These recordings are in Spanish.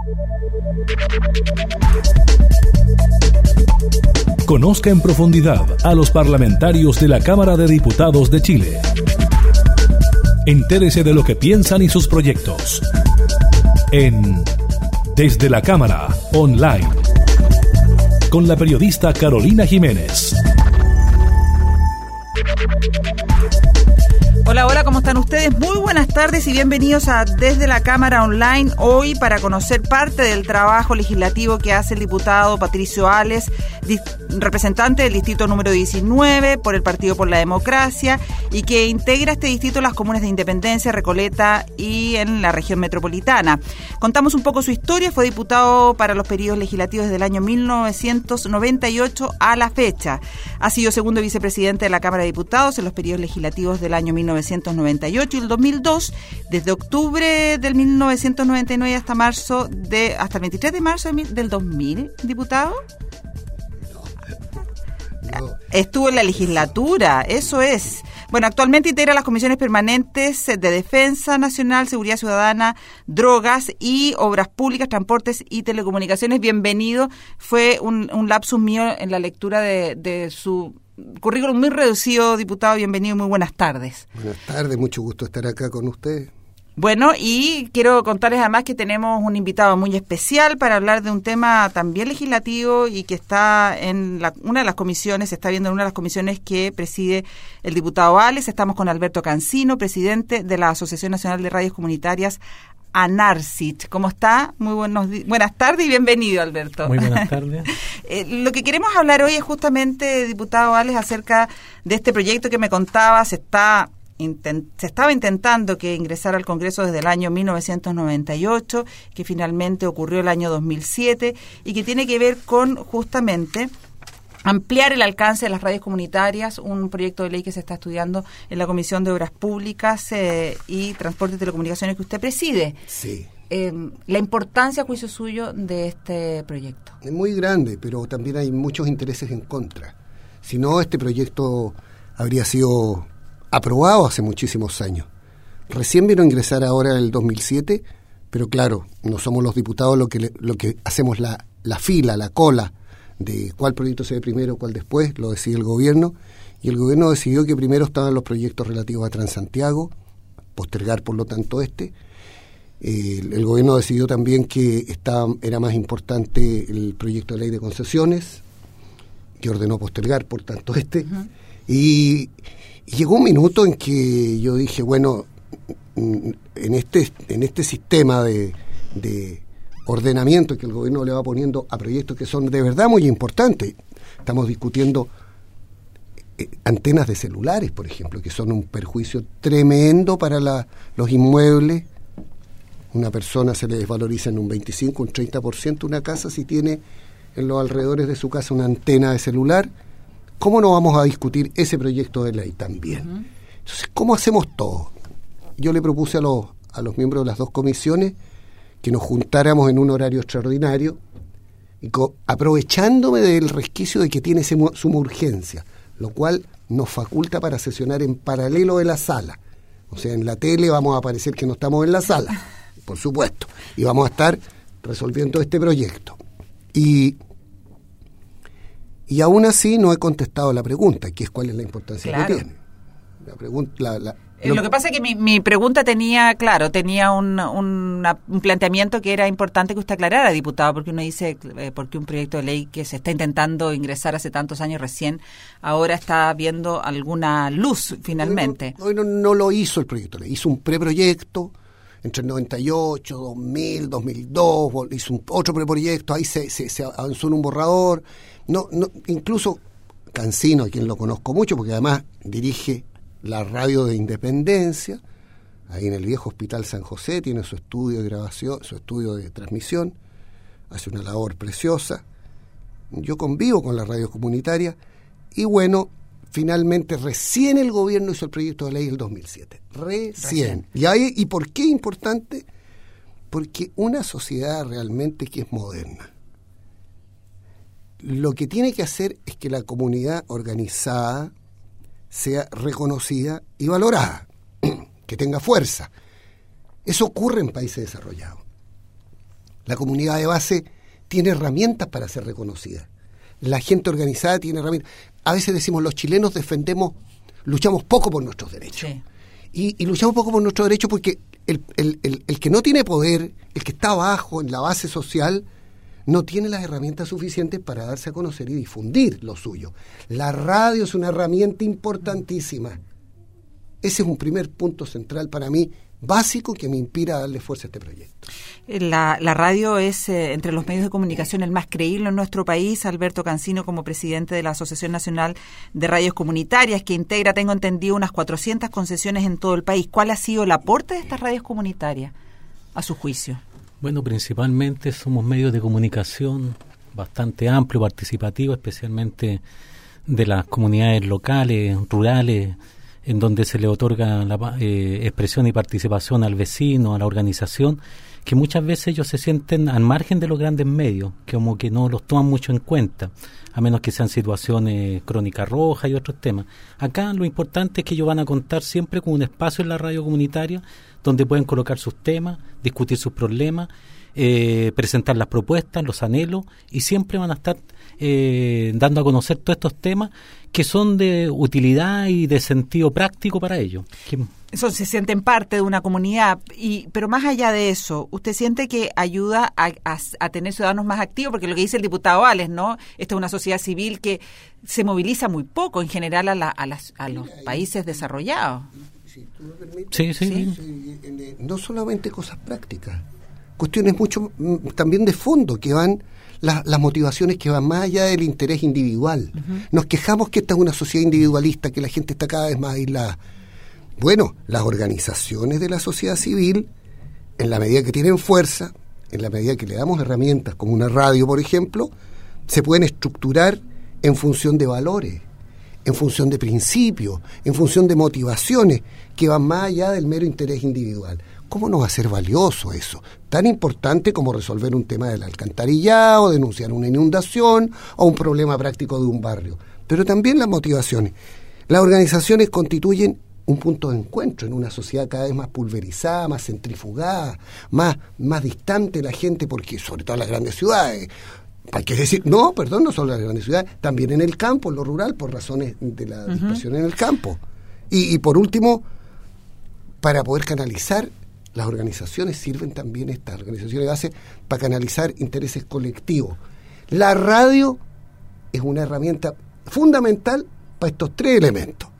Conozca en profundidad a los parlamentarios de la Cámara de Diputados de Chile. Entérese de lo que piensan y sus proyectos. En Desde la Cámara, online. Con la periodista Carolina Jiménez. Hola, hola, ¿cómo están ustedes? Muy buenas tardes y bienvenidos a Desde la Cámara Online, hoy para conocer parte del trabajo legislativo que hace el diputado Patricio Ales, representante del distrito número 19 por el Partido por la Democracia y que integra este distrito en las comunas de Independencia, Recoleta y en la región metropolitana. Contamos un poco su historia, fue diputado para los periodos legislativos desde el año 1998 a la fecha. Ha sido segundo vicepresidente de la Cámara de Diputados en los periodos legislativos del año 1998 y el 2002, desde octubre del 1999 hasta el 23 de marzo del 2000, diputado. No. Estuvo en la legislatura, eso es. Bueno, actualmente integra las comisiones permanentes de Defensa Nacional, Seguridad Ciudadana, Drogas y Obras Públicas, Transportes y Telecomunicaciones. Bienvenido. Fue un lapsus mío en la lectura de su currículum muy reducido, diputado. Bienvenido y muy buenas tardes. Buenas tardes, mucho gusto estar acá con usted. Bueno, y quiero contarles además que tenemos un invitado muy especial para hablar de un tema también legislativo y que está en una de las comisiones, se está viendo en una de las comisiones que preside el diputado Ales. Estamos con Alberto Cancino, presidente de la Asociación Nacional de Radios Comunitarias, ANARCIT. ¿Cómo está? Muy buenas tardes y bienvenido, Alberto. Muy buenas tardes. Lo que queremos hablar hoy es justamente, diputado Ales, acerca de este proyecto que me contaba, se estaba intentando que ingresara al Congreso desde el año 1998, que finalmente ocurrió el año 2007 y que tiene que ver con justamente ampliar el alcance de las radios comunitarias, un proyecto de ley que se está estudiando en la Comisión de Obras Públicas y Transporte y Telecomunicaciones que usted preside. Sí. La importancia, a juicio suyo, de este proyecto. Es muy grande, pero también hay muchos intereses en contra. Si no, este proyecto habría sido aprobado hace muchísimos años. Recién vino a ingresar ahora en el 2007, pero claro, no somos los diputados lo que hacemos la fila, la cola de cuál proyecto se ve primero, cuál después, lo decide el gobierno, y el gobierno decidió que primero estaban los proyectos relativos a Transantiago, postergar por lo tanto el gobierno decidió también que era más importante el proyecto de ley de concesiones, que ordenó postergar por tanto uh-huh. Y llegó un minuto en que yo dije, bueno, en este sistema de ordenamiento que el gobierno le va poniendo a proyectos que son de verdad muy importantes, estamos discutiendo antenas de celulares, por ejemplo, que son un perjuicio tremendo para los inmuebles. Una persona se le desvaloriza en un 25, un 30% una casa si tiene en los alrededores de su casa una antena de celular. ¿Cómo no vamos a discutir ese proyecto de ley también? Uh-huh. Entonces, ¿cómo hacemos todo? Yo le propuse a los miembros de las dos comisiones que nos juntáramos en un horario extraordinario y aprovechándome del resquicio de que tiene suma urgencia, lo cual nos faculta para sesionar en paralelo de la sala. O sea, en la tele vamos a aparecer que no estamos en la sala, por supuesto, y vamos a estar resolviendo este proyecto. Y aún así no he contestado la pregunta, que es cuál es la importancia que tiene. La pregunta, lo que pasa es que mi pregunta tenía un planteamiento que era importante que usted aclarara, diputado, porque uno dice, porque un proyecto de ley que se está intentando ingresar hace tantos años recién, ahora está viendo alguna luz finalmente. Hoy no lo hizo el proyecto de ley, hizo un preproyecto entre el 98, 2000, 2002, hizo otro preproyecto, ahí se avanzó en un borrador. No, incluso Cancino, a quien lo conozco mucho, porque además dirige la radio de Independencia, ahí en el viejo Hospital San José, tiene su estudio de grabación, su estudio de transmisión, hace una labor preciosa. Yo convivo con la radio comunitaria y bueno, finalmente recién el gobierno hizo el proyecto de ley del 2007. Recién. ¿Y por qué importante? Porque una sociedad realmente que es moderna, lo que tiene que hacer es que la comunidad organizada sea reconocida y valorada, que tenga fuerza. Eso ocurre en países desarrollados. La comunidad de base tiene herramientas para ser reconocida. La gente organizada tiene herramientas. A veces decimos, los chilenos luchamos poco por nuestros derechos. Sí. Y luchamos poco por nuestros derechos porque el que no tiene poder, el que está abajo en la base social, no tiene las herramientas suficientes para darse a conocer y difundir lo suyo. La radio es una herramienta importantísima. Ese es un primer punto central para mí, básico, que me inspira a darle fuerza a este proyecto. La radio es, entre los medios de comunicación, el más creíble en nuestro país. Alberto Cancino, como presidente de la Asociación Nacional de Radios Comunitarias, que integra, tengo entendido, unas 400 concesiones en todo el país. ¿Cuál ha sido el aporte de estas radios comunitarias, a su juicio? Bueno, principalmente somos medios de comunicación bastante amplio, participativo, especialmente de las comunidades locales, rurales, en donde se le otorga la expresión y participación al vecino, a la organización, que muchas veces ellos se sienten al margen de los grandes medios, que como que no los toman mucho en cuenta, a menos que sean situaciones crónica roja y otros temas. Acá lo importante es que ellos van a contar siempre con un espacio en la radio comunitaria donde pueden colocar sus temas, discutir sus problemas, presentar las propuestas, los anhelos, y siempre van a estar dando a conocer todos estos temas que son de utilidad y de sentido práctico para ellos. Eso, se sienten parte de una comunidad, pero más allá de eso, ¿usted siente que ayuda a tener ciudadanos más activos? Porque lo que dice el diputado Ales, ¿no? Esta es una sociedad civil que se moviliza muy poco en general a los países desarrollados. Si tú me permites, sí. No solamente cosas prácticas, cuestiones mucho también de fondo, que van las motivaciones que van más allá del interés individual. Uh-huh. Nos quejamos que esta es una sociedad individualista, que la gente está cada vez más aislada. Bueno, las organizaciones de la sociedad civil, en la medida que tienen fuerza, en la medida que le damos herramientas como una radio, por ejemplo, se pueden estructurar en función de valores, en función de principios, en función de motivaciones que van más allá del mero interés individual. ¿Cómo no va a ser valioso eso? Tan importante como resolver un tema del alcantarillado, denunciar una inundación o un problema práctico de un barrio. Pero también las motivaciones. Las organizaciones constituyen un punto de encuentro en una sociedad cada vez más pulverizada, más centrifugada, más distante de la gente, porque sobre todo en las grandes ciudades. Hay que decir, no solo en las grandes ciudades, también en el campo, en lo rural, por razones de la dispersión en el campo. Y por último, para poder canalizar, las organizaciones sirven también, estas organizaciones de base, para canalizar intereses colectivos. La radio es una herramienta fundamental para estos tres elementos.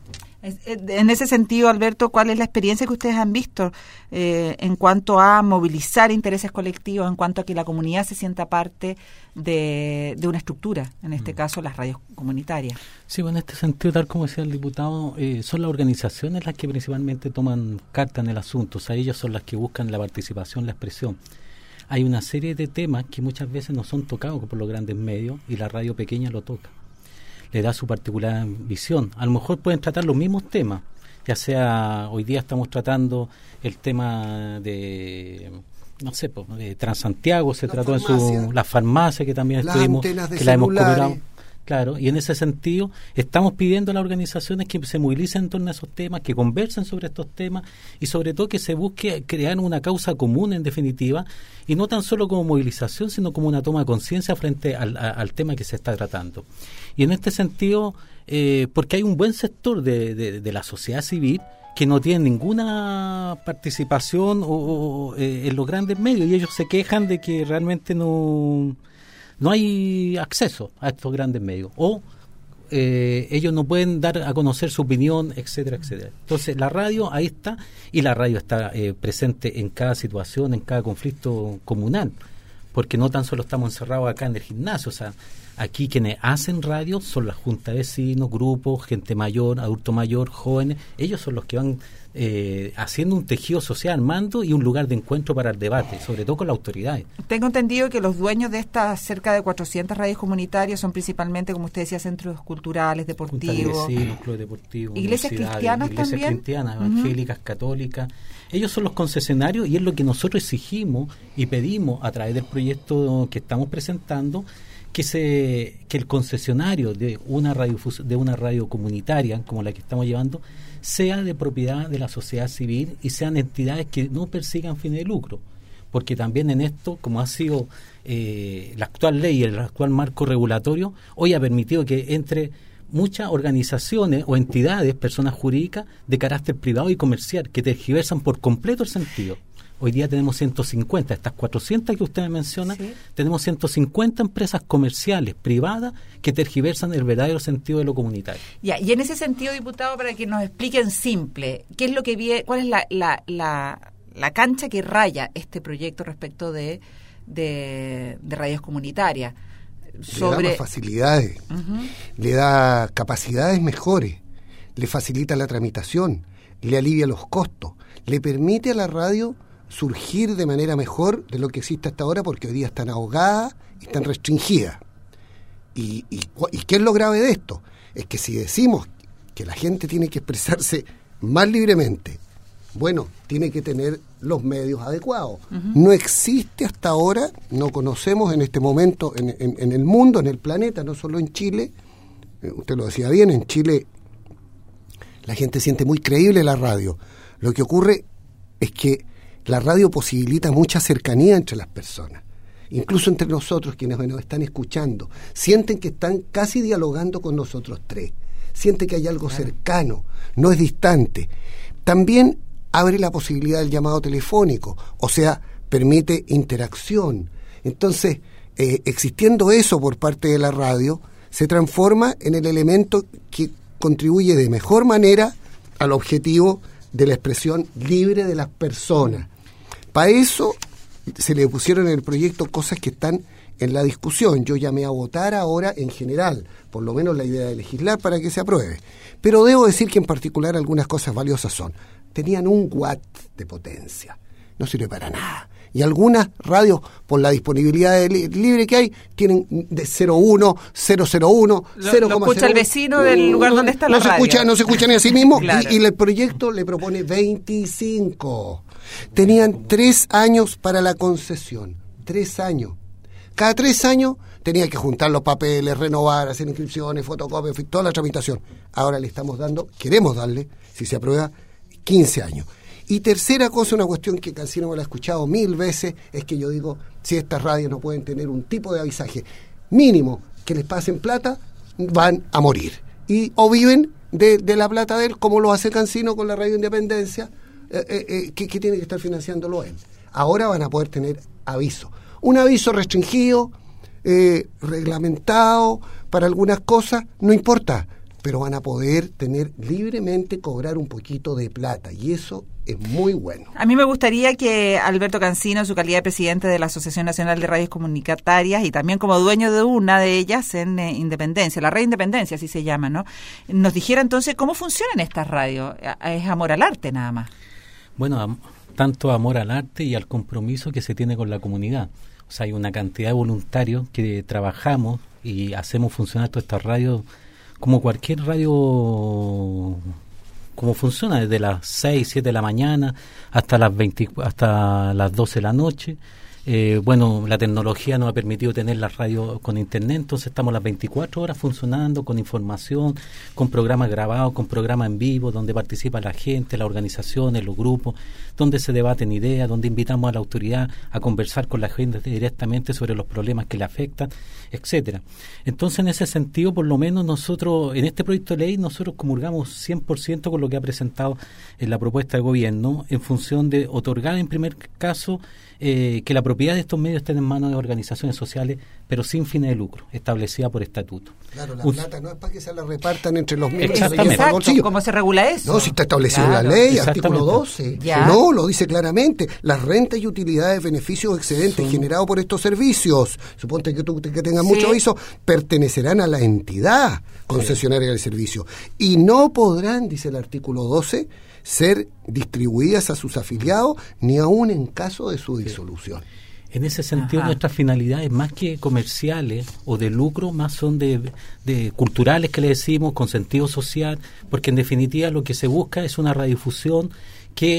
En ese sentido, Alberto, ¿cuál es la experiencia que ustedes han visto en cuanto a movilizar intereses colectivos, en cuanto a que la comunidad se sienta parte de una estructura, en este caso las radios comunitarias? Sí, bueno, en este sentido, tal como decía el diputado, son las organizaciones las que principalmente toman carta en el asunto, o sea, ellas son las que buscan la participación, la expresión. Hay una serie de temas que muchas veces no son tocados por los grandes medios y la radio pequeña lo toca. Le da su particular visión. A lo mejor pueden tratar los mismos temas, ya sea, hoy día estamos tratando el tema de, no sé, de Transantiago, se trató en la farmacia, que también estuvimos, que la hemos cobrado. Claro, y en ese sentido estamos pidiendo a las organizaciones que se movilicen en torno a esos temas, que conversen sobre estos temas y sobre todo que se busque crear una causa común en definitiva, y no tan solo como movilización, sino como una toma de conciencia frente al tema que se está tratando. Y en este sentido, porque hay un buen sector de la sociedad civil que no tiene ninguna participación en los grandes medios, y ellos se quejan de que realmente no hay acceso a estos grandes medios, o ellos no pueden dar a conocer su opinión, etcétera, etcétera. Entonces la radio ahí está, y la radio está presente en cada situación, en cada conflicto comunal, porque no tan solo estamos encerrados acá en el gimnasio, o sea, aquí quienes hacen radio son las juntas de vecinos, grupos, gente mayor, adulto mayor, jóvenes. Ellos son los que van haciendo un tejido social, armando, y un lugar de encuentro para el debate, sobre todo con las autoridades. Tengo entendido que los dueños de estas cerca de 400 radios comunitarias son principalmente, como usted decía, centros culturales, deportivos. Sí, los clubes deportivos. Iglesias cristianas también. Iglesias cristianas, evangélicas, católicas. Ellos son los concesionarios, y es lo que nosotros exigimos y pedimos a través del proyecto que estamos presentando, que el concesionario de una radio comunitaria como la que estamos llevando sea de propiedad de la sociedad civil y sean entidades que no persigan fines de lucro, porque también en esto, como ha sido la actual ley y el actual marco regulatorio, hoy ha permitido que entre muchas organizaciones o entidades, personas jurídicas de carácter privado y comercial, que tergiversan por completo el sentido. Hoy día tenemos 150, estas 400 que usted me menciona, sí. Tenemos 150 empresas comerciales, privadas, que tergiversan el verdadero sentido de lo comunitario. Ya, y en ese sentido, diputado, para que nos expliquen simple, ¿qué es lo que cuál es la cancha que raya este proyecto respecto de radios comunitarias? Le da más facilidades, le da capacidades mejores, le facilita la tramitación, le alivia los costos, le permite a la radio surgir de manera mejor de lo que existe hasta ahora, porque hoy día están ahogadas y están restringidas. ¿Y qué es lo grave de esto? Es que si decimos que la gente tiene que expresarse más libremente, bueno, tiene que tener los medios adecuados. No existe hasta ahora, no conocemos en este momento en el mundo, en el planeta, no solo en Chile, usted lo decía bien, en Chile la gente siente muy creíble la radio. Lo que ocurre es que la radio posibilita mucha cercanía entre las personas, incluso entre nosotros quienes nos están escuchando. Sienten que están casi dialogando con nosotros tres, sienten que hay algo cercano, no es distante. También abre la posibilidad del llamado telefónico, o sea, permite interacción. Entonces, existiendo eso por parte de la radio, se transforma en el elemento que contribuye de mejor manera al objetivo de la expresión libre de las personas. Para eso se le pusieron en el proyecto cosas que están en la discusión. Yo llamé a votar ahora en general, por lo menos la idea de legislar para que se apruebe. Pero debo decir que en particular algunas cosas valiosas son: tenían 1 watt de potencia, no sirve para nada. Y algunas radios, por la disponibilidad libre que hay, tienen de 0,1, 0,01, 0,01. Lo escucha el vecino del lugar donde está la radio. No se escucha ni a sí mismo. Claro. Y el proyecto le propone 25. Tenían 3 años para la concesión. 3 años. Cada 3 años tenía que juntar los papeles, renovar, hacer inscripciones, fotocopias, toda la tramitación. Ahora le estamos dando, queremos darle, si se aprueba, 15 años. Y tercera cosa, una cuestión que casi no me la he escuchado 1000 veces, es que yo digo, si estas radios no pueden tener un tipo de avisaje mínimo que les pasen plata, van a morir. O viven de la plata de él, como lo hace Cancino con la Radio Independencia, que tiene que estar financiándolo él. Ahora van a poder tener aviso. Un aviso restringido, reglamentado para algunas cosas, no importa, pero van a poder tener libremente, cobrar un poquito de plata, y eso es muy bueno. A mí me gustaría que Alberto Cancino, en su calidad de presidente de la Asociación Nacional de Radios Comunitarias y también como dueño de una de ellas en Independencia, la Red Independencia, así se llama, ¿no?, nos dijera entonces cómo funcionan estas radios. Es amor al arte nada más. Bueno, tanto amor al arte y al compromiso que se tiene con la comunidad. O sea, hay una cantidad de voluntarios que trabajamos y hacemos funcionar todas estas radios como cualquier radio, como funciona, desde las 6, 7 de la mañana hasta las 12 de la noche. Bueno, la tecnología nos ha permitido tener la radio con internet, entonces estamos las 24 horas funcionando con información, con programas grabados, con programas en vivo, donde participa la gente, las organizaciones, los grupos, donde se debaten ideas, donde invitamos a la autoridad a conversar con la gente directamente sobre los problemas que le afectan, etcétera. Entonces, en ese sentido, por lo menos nosotros, en este proyecto de ley, nosotros comulgamos 100% con lo que ha presentado en la propuesta de gobierno, en función de otorgar, en primer caso, que la propiedad de estos medios esté en manos de organizaciones sociales, pero sin fines de lucro, establecida por estatuto. Claro, la plata no es para que se la repartan entre los miembros. Exacto, ¿cómo se regula eso? No, si está establecido en la ley, artículo 12. Ya. No, lo dice claramente. Las rentas y utilidades, beneficios excedentes generados por estos servicios, suponte que tengas mucho aviso, pertenecerán a la entidad concesionaria del servicio. Y no podrán, dice el artículo 12, ser distribuidas a sus afiliados, ni aún en caso de su disolución. En ese sentido, nuestras finalidades, más que comerciales o de lucro, más son de culturales, que le decimos, con sentido social, porque en definitiva lo que se busca es una radiodifusión que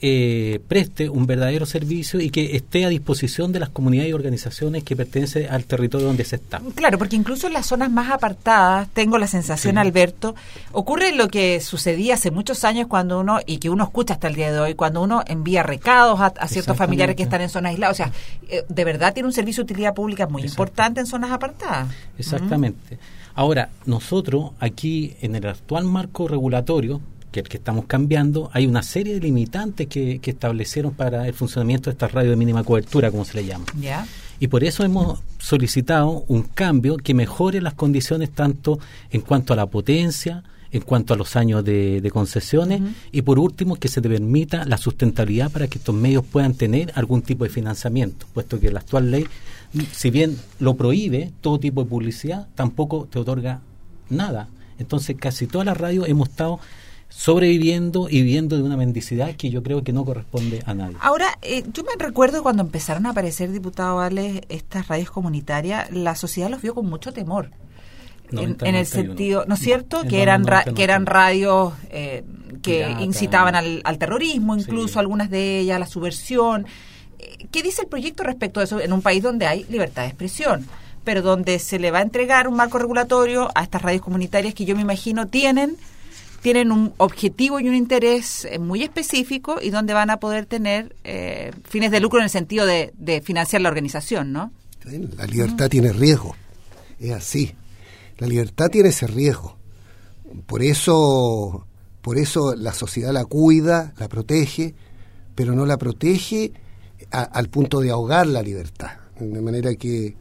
preste un verdadero servicio y que esté a disposición de las comunidades y organizaciones que pertenecen al territorio donde se está. Claro, porque incluso en las zonas más apartadas, tengo la sensación, Alberto, ocurre lo que sucedía hace muchos años cuando uno, y que uno escucha hasta el día de hoy, cuando uno envía recados a ciertos familiares que están en zonas aisladas. O sea, de verdad tiene un servicio de utilidad pública muy importante en zonas apartadas. Exactamente. Ahora, nosotros aquí en el actual marco regulatorio, que el que estamos cambiando, hay una serie de limitantes que establecieron para el funcionamiento de estas radios de mínima cobertura, como se le llama. ¿Ya? Y por eso hemos solicitado un cambio que mejore las condiciones tanto en cuanto a la potencia, en cuanto a los años de concesiones, y por último que se te permita la sustentabilidad para que estos medios puedan tener algún tipo de financiamiento, puesto que la actual ley, si bien lo prohíbe todo tipo de publicidad, tampoco te otorga nada. Entonces casi todas las radios hemos estado sobreviviendo y viviendo de una mendicidad que yo creo que no corresponde a nadie. Ahora, yo me recuerdo cuando empezaron a aparecer, diputado Vales, estas radios comunitarias, la sociedad los vio con mucho temor. En el sentido, ¿no es cierto? Que eran radios que pirata, incitaban al terrorismo, incluso algunas de ellas, a la subversión. ¿Qué dice el proyecto respecto a eso en un país donde hay libertad de expresión, pero donde se le va a entregar un marco regulatorio a estas radios comunitarias que yo me imagino tienen un objetivo y un interés muy específico y donde van a poder tener fines de lucro en el sentido de financiar la organización, ¿no? La libertad tiene riesgo, es así. La libertad tiene ese riesgo. Por eso la sociedad la cuida, la protege, pero no la protege al punto de ahogar la libertad. De manera que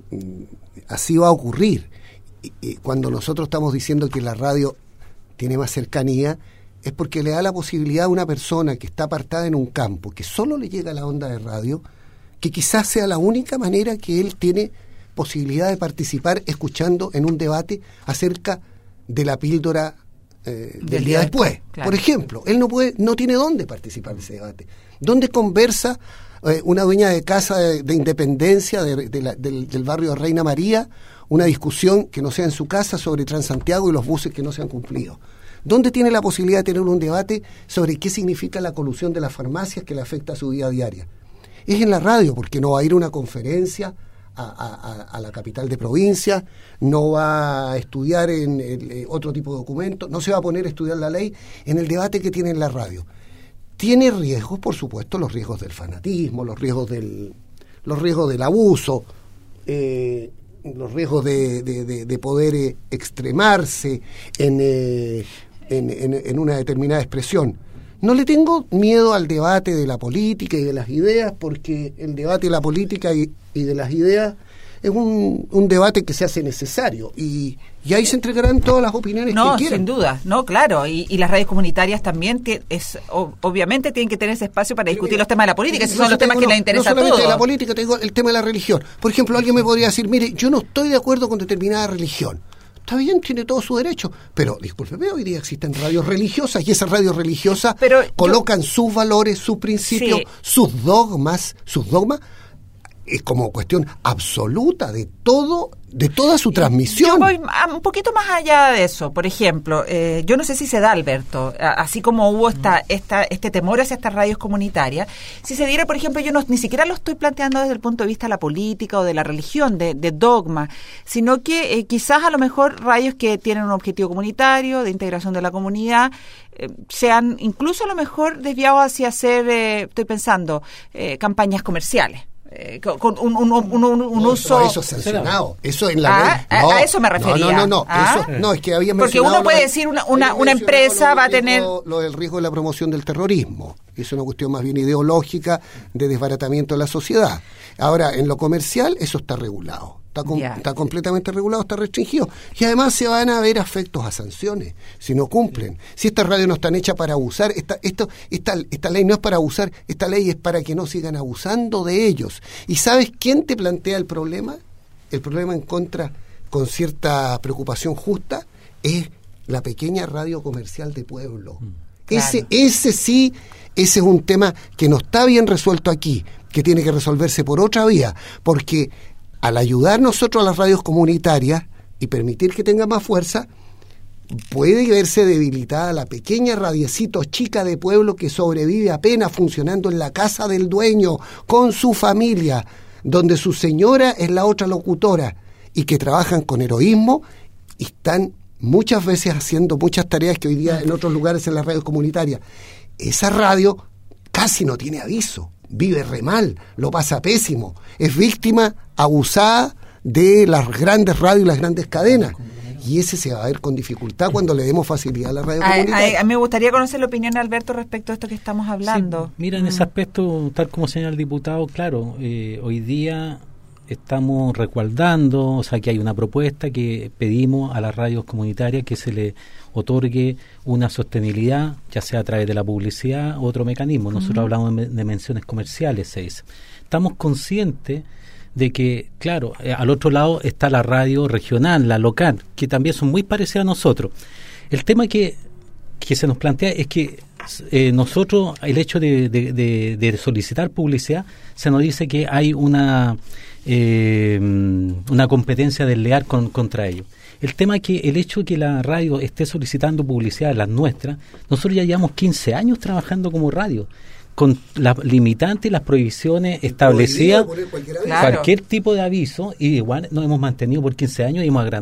así va a ocurrir. Y cuando nosotros estamos diciendo que la radio tiene más cercanía, es porque le da la posibilidad a una persona que está apartada en un campo, que solo le llega la onda de radio, que quizás sea la única manera que él tiene posibilidad de participar escuchando en un debate acerca de la píldora del día después. Claro. Por ejemplo, él no tiene dónde participar de ese debate. ¿Dónde conversa una dueña de casa de Independencia del barrio de Reina María una discusión que no sea en su casa sobre Transantiago y los buses que no se han cumplido? ¿Dónde tiene la posibilidad de tener un debate sobre qué significa la colusión de las farmacias que le afecta a su vida diaria? Es en la radio, porque no va a ir a una conferencia a la capital de provincia, no va a estudiar en otro tipo de documentos, no se va a poner a estudiar la ley en el debate que tiene en la radio. Tiene riesgos, por supuesto, los riesgos del fanatismo, los riesgos del abuso, los riesgos de poder extremarse en una determinada expresión. No le tengo miedo al debate de la política y de las ideas, porque el debate de la política y de las ideas es un debate que se hace necesario y ahí se entregarán todas las opiniones que quieran. No, sin duda, no, claro, y las radios comunitarias también obviamente tienen que tener ese espacio para discutir los temas de la política, esos son los temas que les interesan a todos. No solamente de la política, te digo el tema de la religión. Por ejemplo, alguien me podría decir, mire, yo no estoy de acuerdo con determinada religión. Está bien, tiene todo su derecho, pero discúlpeme, hoy día existen radios religiosas y esas radios religiosas colocan sus valores, sus principios, sus dogmas como cuestión absoluta de toda su transmisión. Yo voy un poquito más allá de eso. Por ejemplo, yo no sé si se da, Alberto, así como hubo este temor hacia estas radios comunitarias, si se diera, por ejemplo, yo ni siquiera lo estoy planteando desde el punto de vista de la política o de la religión, de dogma, sino que quizás a lo mejor radios que tienen un objetivo comunitario, de integración de la comunidad, sean incluso a lo mejor desviados hacia hacer, estoy pensando, campañas comerciales. Con un uso. Eso es sancionado. Eso en la ley. A eso me refería. No. Eso, es que había porque uno puede decir una empresa va a tener lo del riesgo de la promoción del terrorismo. Es una cuestión más bien ideológica de desbaratamiento de la sociedad. Ahora, en lo comercial, eso está regulado. Está completamente regulado, está restringido. Y además se van a ver afectos a sanciones si no cumplen. Si estas radios no están hechas para abusar, esta ley no es para abusar, esta ley es para que no sigan abusando de ellos. ¿Y sabes quién te plantea el problema? El problema en contra, con cierta preocupación justa, es la pequeña radio comercial de pueblo. Claro. Ese es un tema que no está bien resuelto aquí, que tiene que resolverse por otra vía, porque al ayudar nosotros a las radios comunitarias y permitir que tengan más fuerza, puede verse debilitada la pequeña radiecito chica de pueblo que sobrevive apenas funcionando en la casa del dueño, con su familia, donde su señora es la otra locutora, y que trabajan con heroísmo y están muchas veces haciendo muchas tareas que hoy día en otros lugares en las radios comunitarias. Esa radio casi no tiene aviso, vive re mal, lo pasa pésimo, es víctima abusada de las grandes radios y las grandes cadenas. Y ese se va a ver con dificultad cuando le demos facilidad a la radio comunitaria. A mí me gustaría conocer la opinión de Alberto respecto a esto que estamos hablando. Sí, mira, en ese aspecto, tal como señala el diputado, claro, hoy día estamos resguardando, o sea, que hay una propuesta que pedimos a las radios comunitarias que se le otorgue una sostenibilidad, ya sea a través de la publicidad u otro mecanismo. Nosotros hablamos de menciones comerciales, se dice. Estamos conscientes de que, claro, al otro lado está la radio regional, la local, que también son muy parecidas a nosotros. El tema que se nos plantea es que nosotros, el hecho de solicitar publicidad, se nos dice que hay una competencia desleal contra ellos. El tema es que el hecho de que la radio esté solicitando publicidad, las nuestras, nosotros ya llevamos 15 años trabajando como radio, con las limitantes y las prohibiciones establecidas, cualquier tipo de aviso, y igual nos hemos mantenido por 15 años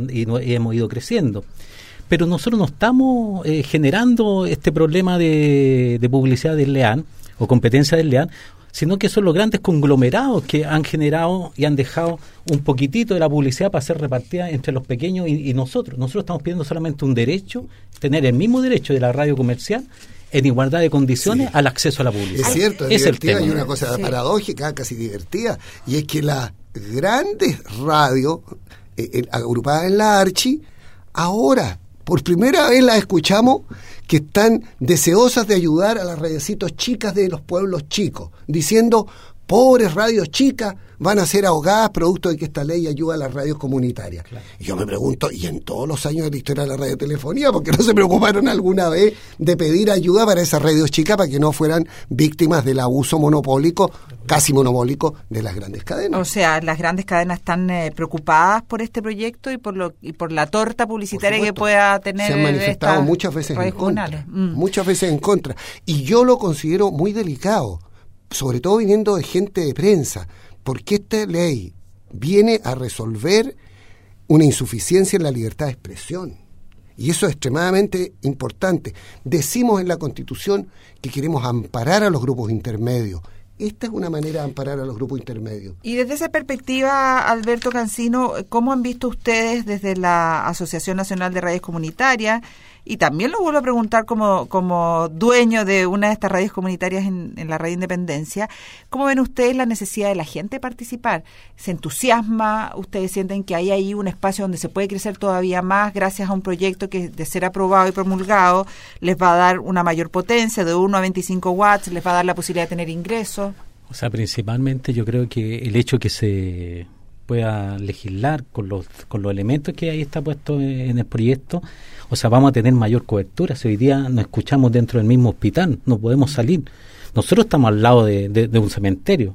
y hemos ido creciendo. Pero nosotros no estamos generando este problema de publicidad desleal o competencia desleal, sino que son los grandes conglomerados que han generado y han dejado un poquitito de la publicidad para ser repartida entre los pequeños y nosotros. Nosotros estamos pidiendo solamente un derecho, tener el mismo derecho de la radio comercial en igualdad de condiciones al acceso a la publicidad. Es cierto, es divertida. Hay una cosa paradójica, casi divertida, y es que las grandes radios agrupadas en la Archi, ahora, por primera vez las escuchamos que están deseosas de ayudar a las radiecitos chicas de los pueblos chicos, diciendo, pobres radios chicas van a ser ahogadas producto de que esta ley ayuda a las radios comunitarias. Claro. Y yo me pregunto, ¿y en todos los años de la historia de la radiotelefonía, por qué no se preocuparon alguna vez de pedir ayuda para esas radios chicas para que no fueran víctimas del abuso monopólico, casi monopólico, de las grandes cadenas? O sea, las grandes cadenas están preocupadas por este proyecto y por la torta publicitaria que pueda tener. Se han manifestado muchas veces en contra. Muchas veces en contra. Y yo lo considero muy delicado, sobre todo viniendo de gente de prensa, porque esta ley viene a resolver una insuficiencia en la libertad de expresión. Y eso es extremadamente importante. Decimos en la Constitución que queremos amparar a los grupos intermedios. Esta es una manera de amparar a los grupos intermedios. Y desde esa perspectiva, Alberto Cancino, ¿cómo han visto ustedes desde la Asociación Nacional de Radios Comunitarias? Y también lo vuelvo a preguntar como dueño de una de estas radios comunitarias en la Radio Independencia, ¿cómo ven ustedes la necesidad de la gente de participar? ¿Se entusiasma? ¿Ustedes sienten que hay ahí un espacio donde se puede crecer todavía más gracias a un proyecto que, de ser aprobado y promulgado, les va a dar una mayor potencia de 1 a 25 watts, les va a dar la posibilidad de tener ingresos? O sea, principalmente yo creo que el hecho que se pueda legislar con los elementos que ahí está puesto en el proyecto, o sea, vamos a tener mayor cobertura. Si hoy día nos escuchamos dentro del mismo hospital, no podemos salir. Nosotros estamos al lado de un cementerio.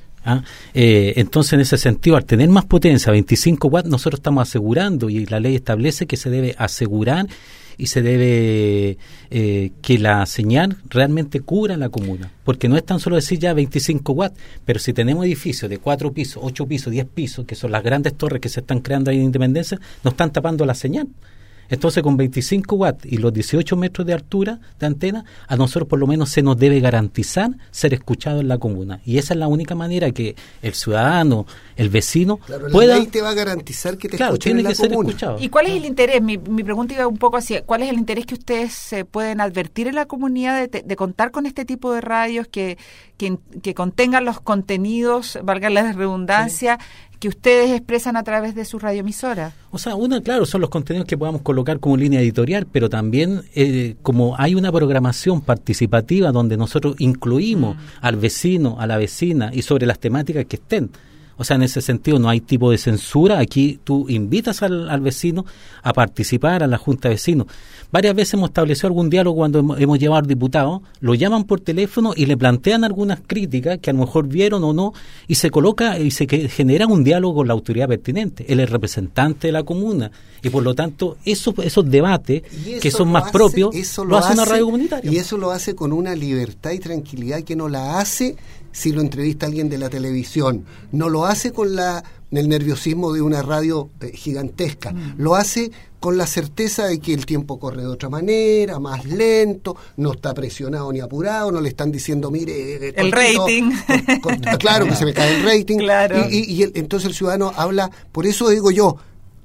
Entonces, en ese sentido, al tener más potencia, 25 watts, nosotros estamos asegurando, y la ley establece que se debe asegurar y se debe que la señal realmente cubra la comuna, porque no es tan solo decir ya 25 watts, pero si tenemos edificios de 4 pisos, 8 pisos, 10 pisos, que son las grandes torres que se están creando ahí en Independencia, nos están tapando la señal. Entonces, con 25 watts y los 18 metros de altura de antena, a nosotros por lo menos se nos debe garantizar ser escuchado en la comuna. Y esa es la única manera que el ciudadano, el vecino, pueda... La ley te va a garantizar que te escuchen en la comuna. Escuchado. ¿Y cuál es el interés? Mi pregunta iba un poco hacia, ¿cuál es el interés que ustedes pueden advertir en la comunidad de contar con este tipo de radios que contengan los contenidos, valga la redundancia, que ustedes expresan a través de su radioemisora? O sea, claro, son los contenidos que podamos colocar como línea editorial, pero también como hay una programación participativa donde nosotros incluimos al vecino, a la vecina y sobre las temáticas que estén. O sea, en ese sentido no hay tipo de censura. Aquí tú invitas al vecino a participar a la Junta de Vecinos. Varias veces hemos establecido algún diálogo cuando hemos llevado al diputado, lo llaman por teléfono y le plantean algunas críticas que a lo mejor vieron o no, y se coloca y se genera un diálogo con la autoridad pertinente. Él es representante de la comuna y por lo tanto esos debates que son más propios lo hace una radio comunitaria. Y eso lo hace con una libertad y tranquilidad que no la hace si lo entrevista alguien de la televisión, no lo hace con el nerviosismo de una radio gigantesca, lo hace con la certeza de que el tiempo corre de otra manera, más lento, no está presionado ni apurado, no le están diciendo, mire... el rating. Claro, que se me cae el rating. Claro. Y entonces el ciudadano habla, por eso digo yo,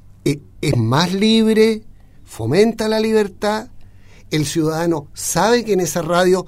es más libre, fomenta la libertad, el ciudadano sabe que en esa radio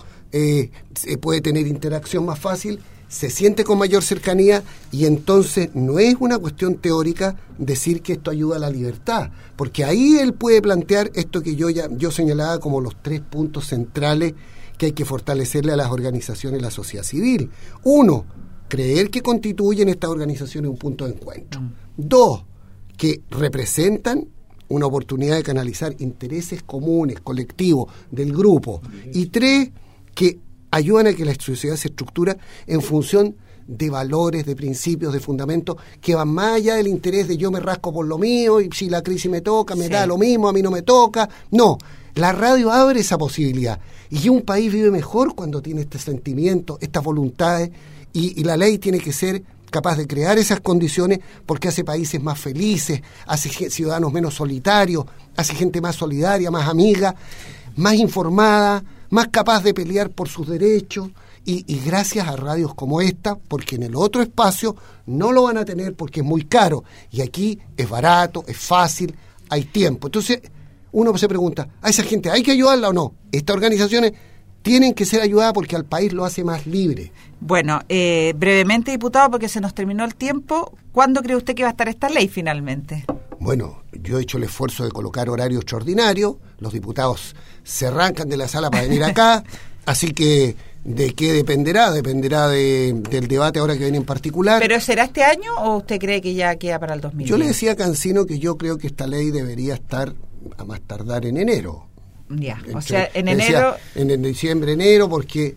se puede tener interacción más fácil, se siente con mayor cercanía y entonces no es una cuestión teórica decir que esto ayuda a la libertad, porque ahí él puede plantear esto que yo señalaba como los 3 puntos centrales que hay que fortalecerle a las organizaciones de la sociedad civil. 1, creer que constituyen estas organizaciones un punto de encuentro. 2, que representan una oportunidad de canalizar intereses comunes, colectivos, del grupo. Y 3, que ayudan a que la sociedad se estructura en función de valores, de principios, de fundamentos que van más allá del interés de yo me rasco por lo mío y si la crisis me toca, me da lo mismo, a mí no me toca. No, la radio abre esa posibilidad y un país vive mejor cuando tiene este sentimiento, estas voluntades y la ley tiene que ser capaz de crear esas condiciones porque hace países más felices, hace ciudadanos menos solitarios, hace gente más solidaria, más amiga, más informada, más capaz de pelear por sus derechos y gracias a radios como esta, porque en el otro espacio no lo van a tener porque es muy caro y aquí es barato, es fácil, hay tiempo. Entonces uno se pregunta, ¿a esa gente hay que ayudarla o no? Estas organizaciones tienen que ser ayudadas porque al país lo hace más libre. Bueno, brevemente, diputado, porque se nos terminó el tiempo, ¿cuándo cree usted que va a estar esta ley finalmente? Bueno, yo he hecho el esfuerzo de colocar horario extraordinario, los diputados se arrancan de la sala para venir acá, así que ¿de qué dependerá? Dependerá del debate ahora que viene en particular. ¿Pero será este año o usted cree que ya queda para el 2010? Yo le decía a Cancino que yo creo que esta ley debería estar a más tardar en enero. Ya, o sea, en enero... En diciembre, enero, porque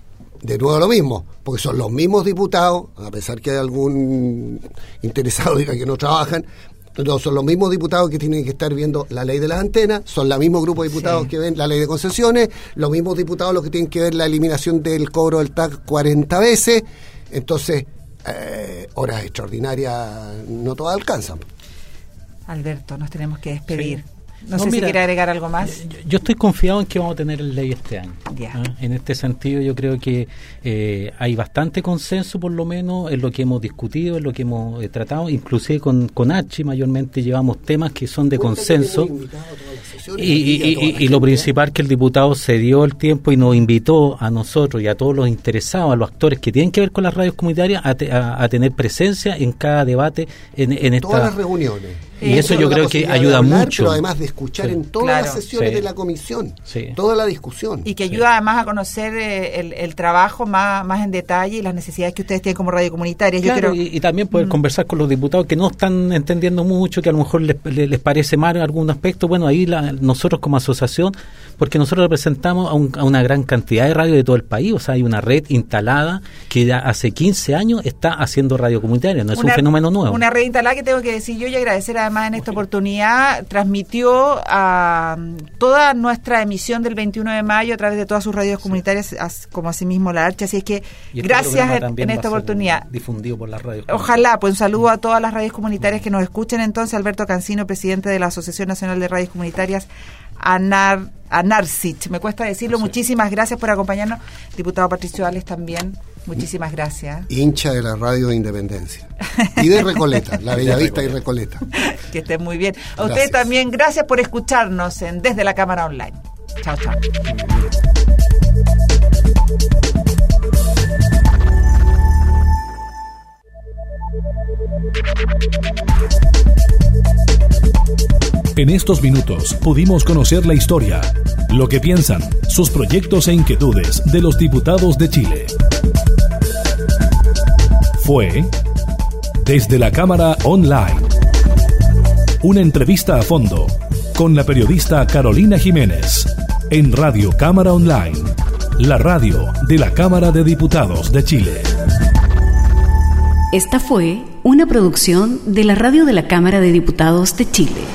de nuevo lo mismo, porque son los mismos diputados, a pesar que hay algún interesado diga que no trabajan, no, son los mismos diputados que tienen que estar viendo la ley de las antenas, son el mismo grupo de diputados que ven la ley de concesiones, los mismos diputados los que tienen que ver la eliminación del cobro del TAC 40 veces, entonces horas extraordinarias no todas alcanzan. Alberto, nos tenemos que despedir. Sí. No sé si quiere agregar algo más. Yo estoy confiado en que vamos a tener ley este año. Yeah. En este sentido yo creo que hay bastante consenso por lo menos en lo que hemos discutido, en lo que hemos tratado, inclusive con Archi mayormente llevamos temas que son de consenso y lo principal que el diputado se dio el tiempo y nos invitó a nosotros y a todos los interesados, a los actores que tienen que ver con las radios comunitarias a tener presencia en cada debate en esta... Todas las reuniones. Y eso yo creo que ayuda mucho. Pero además de escuchar en todas las sesiones de la comisión, toda la discusión. Y que ayuda además a conocer el trabajo más en detalle y las necesidades que ustedes tienen como radio comunitaria. Claro, y también poder conversar con los diputados que no están entendiendo mucho, que a lo mejor les parece mal en algún aspecto. Bueno, ahí nosotros como asociación, porque nosotros representamos a una gran cantidad de radios de todo el país, o sea, hay una red instalada que hace 15 años está haciendo radio comunitaria, no es un fenómeno nuevo. Una red instalada que tengo que decir yo y agradecer además en esta oportunidad, transmitió a toda nuestra emisión del 21 de mayo a través de todas sus radios comunitarias, como asimismo la Archa, así es que gracias en esta oportunidad. Difundido por las radios. Ojalá, pues un saludo a todas las radios comunitarias que nos escuchen. Entonces, Alberto Cancino, presidente de la Asociación Nacional de Radios Comunitarias, ANARCIT, me cuesta decirlo, muchísimas gracias por acompañarnos. Diputado Patricio Ales también, muchísimas gracias. Hincha de la radio de Independencia. Y de Recoleta, la Bellavista y Recoleta. Que estén muy bien. A ustedes también, gracias por escucharnos Desde la Cámara Online. Chao, chao. En estos minutos pudimos conocer la historia, lo que piensan, sus proyectos e inquietudes de los diputados de Chile. Fue Desde la Cámara Online. Una entrevista a fondo con la periodista Carolina Jiménez en Radio Cámara Online, la radio de la Cámara de Diputados de Chile. Esta fue una producción de la radio de la Cámara de Diputados de Chile.